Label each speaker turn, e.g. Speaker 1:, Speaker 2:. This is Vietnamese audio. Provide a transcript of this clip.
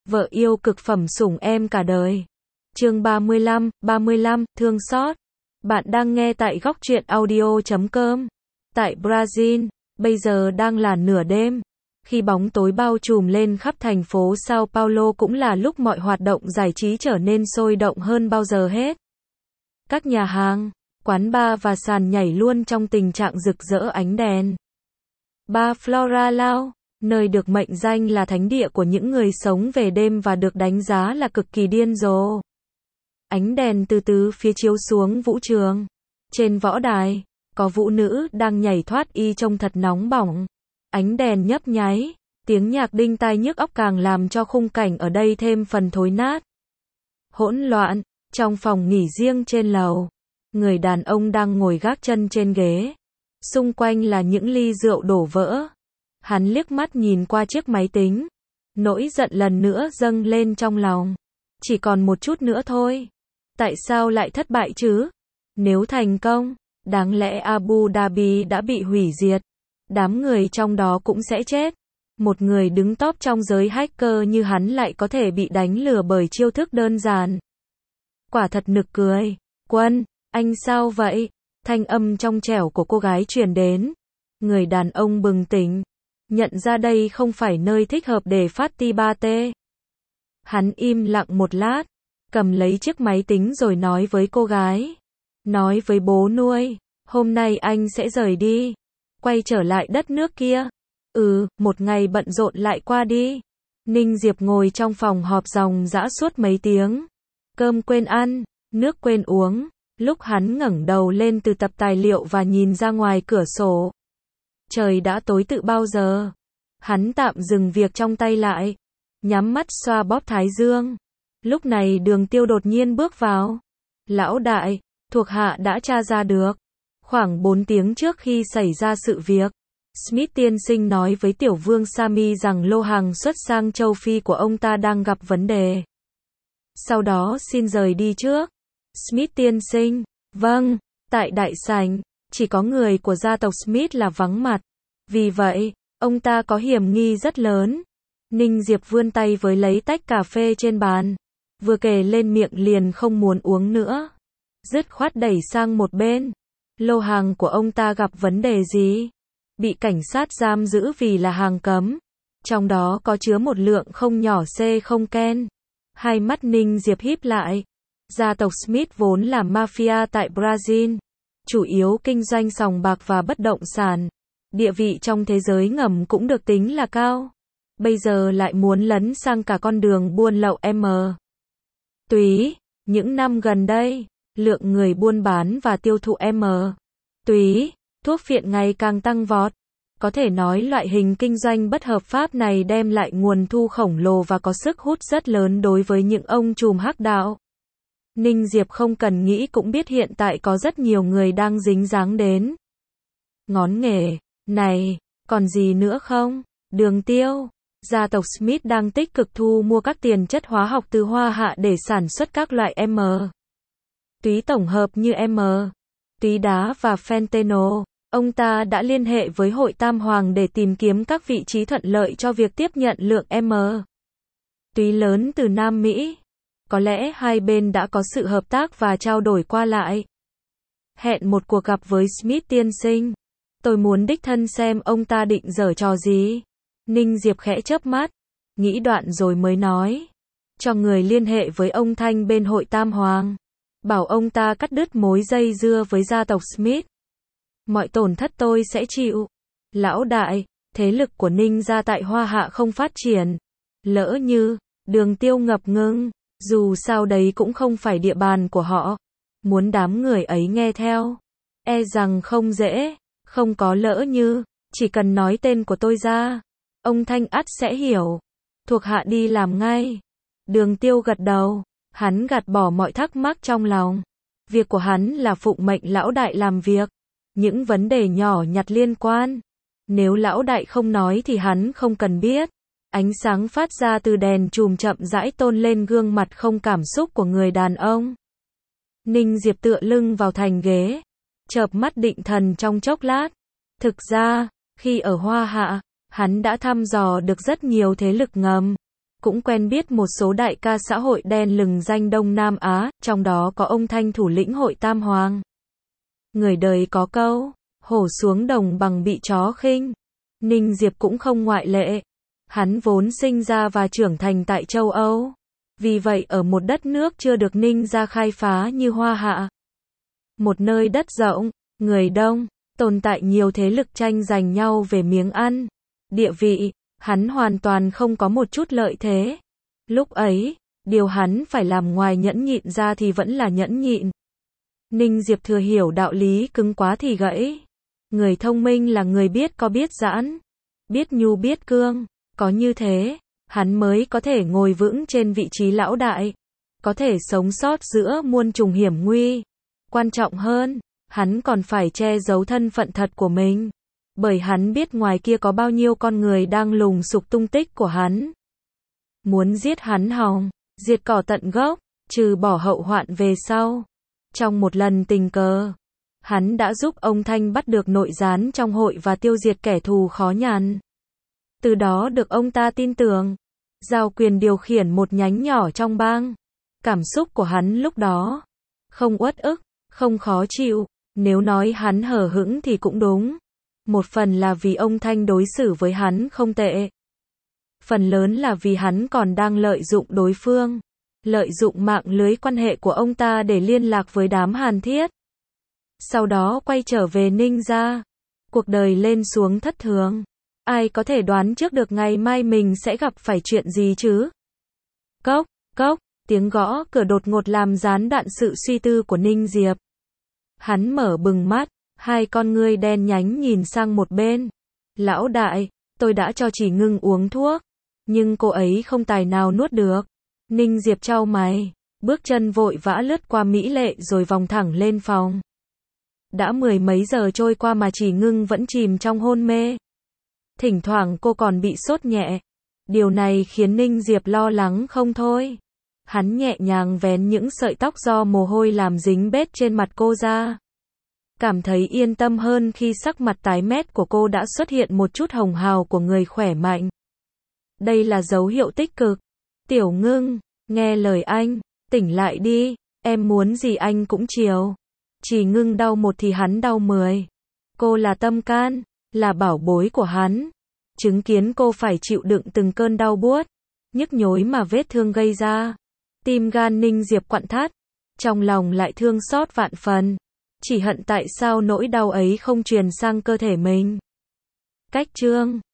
Speaker 1: Vợ yêu cực phẩm sủng em cả đời. Chương 35, thương xót. Bạn đang nghe tại góc truyện audio.com. Tại Brazil, bây giờ đang là nửa đêm. Khi bóng tối bao trùm lên khắp thành phố Sao Paulo cũng là lúc mọi hoạt động giải trí trở nên sôi động hơn bao giờ hết. Các nhà hàng, quán bar và sàn nhảy luôn trong tình trạng rực rỡ ánh đèn. Bar Flora Lao, nơi được mệnh danh là thánh địa của những người sống về đêm và được đánh giá là cực kỳ điên rồ. Ánh đèn từ từ phía chiếu xuống vũ trường. Trên võ đài, có vũ nữ đang nhảy thoát y trông thật nóng bỏng. Ánh đèn nhấp nháy, tiếng nhạc đinh tai nhức óc càng làm cho khung cảnh ở đây thêm phần thối nát. Hỗn loạn, trong phòng nghỉ riêng trên lầu, người đàn ông đang ngồi gác chân trên ghế. Xung quanh là những ly rượu đổ vỡ. Hắn liếc mắt nhìn qua chiếc máy tính. Nỗi giận lần nữa dâng lên trong lòng. Chỉ còn một chút nữa thôi. Tại sao lại thất bại chứ? Nếu thành công, đáng lẽ Abu Dhabi đã bị hủy diệt. Đám người trong đó cũng sẽ chết. Một người đứng top trong giới hacker như hắn lại có thể bị đánh lừa bởi chiêu thức đơn giản. Quả thật nực cười. Quân, anh sao vậy? Thanh âm trong trẻo của cô gái truyền đến. Người đàn ông bừng tỉnh. Nhận ra đây không phải nơi thích hợp để party party. Hắn im lặng một lát, cầm lấy chiếc máy tính rồi nói với cô gái. Nói với bố nuôi, hôm nay anh sẽ rời đi. Quay trở lại đất nước kia. Một ngày bận rộn lại qua đi. Ninh Diệp ngồi trong phòng họp ròng rã suốt mấy tiếng. Cơm quên ăn, nước quên uống. Lúc hắn ngẩng đầu lên từ tập tài liệu và nhìn ra ngoài cửa sổ. Trời đã tối từ bao giờ. Hắn tạm dừng việc trong tay lại. Nhắm mắt xoa bóp thái dương. Lúc này Đường Tiêu đột nhiên bước vào. Lão đại, thuộc hạ đã tra ra được. Khoảng 4 tiếng trước khi xảy ra sự việc, Smith tiên sinh nói với tiểu vương Sami rằng lô hàng xuất sang châu Phi của ông ta đang gặp vấn đề. Sau đó xin rời đi trước. Smith tiên sinh, vâng, tại đại sảnh, chỉ có người của gia tộc Smith là vắng mặt. Vì vậy, ông ta có hiểm nghi rất lớn. Ninh Diệp vươn tay với lấy tách cà phê trên bàn. Vừa kề lên miệng liền không muốn uống nữa. Dứt khoát đẩy sang một bên. Lô hàng của ông ta gặp vấn đề gì? Bị cảnh sát giam giữ vì là hàng cấm. Trong đó có chứa một lượng không nhỏ C0 ken. Hai mắt Ninh Diệp híp lại. Gia tộc Smith vốn là mafia tại Brazil. Chủ yếu kinh doanh sòng bạc và bất động sản. Địa vị trong thế giới ngầm cũng được tính là cao. Bây giờ lại muốn lấn sang cả con đường buôn lậu túy. Những năm gần đây, lượng người buôn bán và tiêu thụ túy, thuốc phiện ngày càng tăng vọt. Có thể nói loại hình kinh doanh bất hợp pháp này đem lại nguồn thu khổng lồ và có sức hút rất lớn đối với những ông trùm hắc đạo. Ninh Diệp không cần nghĩ cũng biết hiện tại có rất nhiều người đang dính dáng đến ngón nghề này. Còn gì nữa không? Đường Tiêu, gia tộc Smith đang tích cực thu mua các tiền chất hóa học từ Hoa Hạ để sản xuất các loại túy tổng hợp như túy đá và fentanyl. Ông ta đã liên hệ với Hội Tam Hoàng để tìm kiếm các vị trí thuận lợi cho việc tiếp nhận lượng túy lớn từ Nam Mỹ. Có lẽ hai bên đã có sự hợp tác và trao đổi qua lại. Hẹn một cuộc gặp với Smith tiên sinh. Tôi muốn đích thân xem ông ta định giở trò gì. Ninh Diệp khẽ chớp mắt, nghĩ đoạn rồi mới nói. Cho người liên hệ với ông Thanh bên Hội Tam Hoàng. Bảo ông ta cắt đứt mối dây dưa với gia tộc Smith. Mọi tổn thất tôi sẽ chịu. Lão đại, thế lực của Ninh gia tại Hoa Hạ không phát triển. Lỡ như, Đường Tiêu ngập ngừng. Dù sao đấy cũng không phải địa bàn của họ. Muốn đám người ấy nghe theo, e rằng không dễ. Không có lỡ như, chỉ cần nói tên của tôi ra, ông Thanh ắt sẽ hiểu. Thuộc hạ đi làm ngay. Đường Tiêu gật đầu, hắn gạt bỏ mọi thắc mắc trong lòng. Việc của hắn là phụng mệnh lão đại làm việc. Những vấn đề nhỏ nhặt liên quan, nếu lão đại không nói thì hắn không cần biết. Ánh sáng phát ra từ đèn chùm chậm rãi tôn lên gương mặt không cảm xúc của người đàn ông. Ninh Diệp tựa lưng vào thành ghế, chợp mắt định thần trong chốc lát. Thực ra, khi ở Hoa Hạ, hắn đã thăm dò được rất nhiều thế lực ngầm. cũng quen biết một số đại ca xã hội đen lừng danh Đông Nam Á, trong đó có ông Thanh thủ lĩnh hội Tam Hoàng. Người đời có câu, hổ xuống đồng bằng bị chó khinh. Ninh Diệp cũng không ngoại lệ. Hắn vốn sinh ra và trưởng thành tại châu Âu. Vì vậy ở một đất nước chưa được Ninh gia khai phá như Hoa Hạ. Một nơi đất rộng, người đông, tồn tại nhiều thế lực tranh giành nhau về miếng ăn, địa vị, hắn hoàn toàn không có một chút lợi thế. Lúc ấy, điều hắn phải làm ngoài nhẫn nhịn ra thì vẫn là nhẫn nhịn. Ninh Diệp thừa hiểu đạo lý cứng quá thì gãy. Người thông minh là người biết có biết giãn, biết nhu biết cương, có như thế, hắn mới có thể ngồi vững trên vị trí lão đại, có thể sống sót giữa muôn trùng hiểm nguy. Quan trọng hơn, hắn còn phải che giấu thân phận thật của mình, bởi hắn biết ngoài kia có bao nhiêu con người đang lùng sục tung tích của hắn. Muốn giết hắn hòng, diệt cỏ tận gốc, trừ bỏ hậu hoạn về sau. Trong một lần tình cờ, hắn đã giúp ông Thanh bắt được nội gián trong hội và tiêu diệt kẻ thù khó nhằn. Từ đó được ông ta tin tưởng, giao quyền điều khiển một nhánh nhỏ trong bang. Cảm xúc của hắn lúc đó, không uất ức, không khó chịu, nếu nói hắn hờ hững thì cũng đúng. Một phần là vì ông Thanh đối xử với hắn không tệ. Phần lớn là vì hắn còn đang lợi dụng đối phương, lợi dụng mạng lưới quan hệ của ông ta để liên lạc với đám Hàn Thiết. Sau đó quay trở về Ninh gia. Cuộc đời lên xuống thất thường. Ai có thể đoán trước được ngày mai mình sẽ gặp phải chuyện gì chứ? Cốc, cốc, tiếng gõ cửa đột ngột làm gián đoạn sự suy tư của Ninh Diệp. Hắn mở bừng mắt, hai con ngươi đen nhánh nhìn sang một bên. Lão đại, tôi đã cho Chỉ Ngưng uống thuốc, nhưng cô ấy không tài nào nuốt được. Ninh Diệp chau mày, bước chân vội vã lướt qua Mỹ Lệ rồi vòng thẳng lên phòng. Đã mười mấy giờ trôi qua mà Chỉ Ngưng vẫn chìm trong hôn mê. Thỉnh thoảng cô còn bị sốt nhẹ. Điều này khiến Ninh Diệp lo lắng không thôi. Hắn nhẹ nhàng vén những sợi tóc do mồ hôi làm dính bết trên mặt cô ra. Cảm thấy yên tâm hơn khi sắc mặt tái mét của cô đã xuất hiện một chút hồng hào của người khỏe mạnh. Đây là dấu hiệu tích cực. Tiểu Ngưng, nghe lời anh, tỉnh lại đi, em muốn gì anh cũng chiều. Chỉ Ngưng đau một thì hắn đau 10. Cô là tâm can, là bảo bối của hắn. Chứng kiến cô phải chịu đựng từng cơn đau buốt, nhức nhối mà vết thương gây ra. Tim gan Ninh Diệp quặn thắt, trong lòng lại thương xót vạn phần. Chỉ hận tại sao nỗi đau ấy không truyền sang cơ thể mình. Cách chương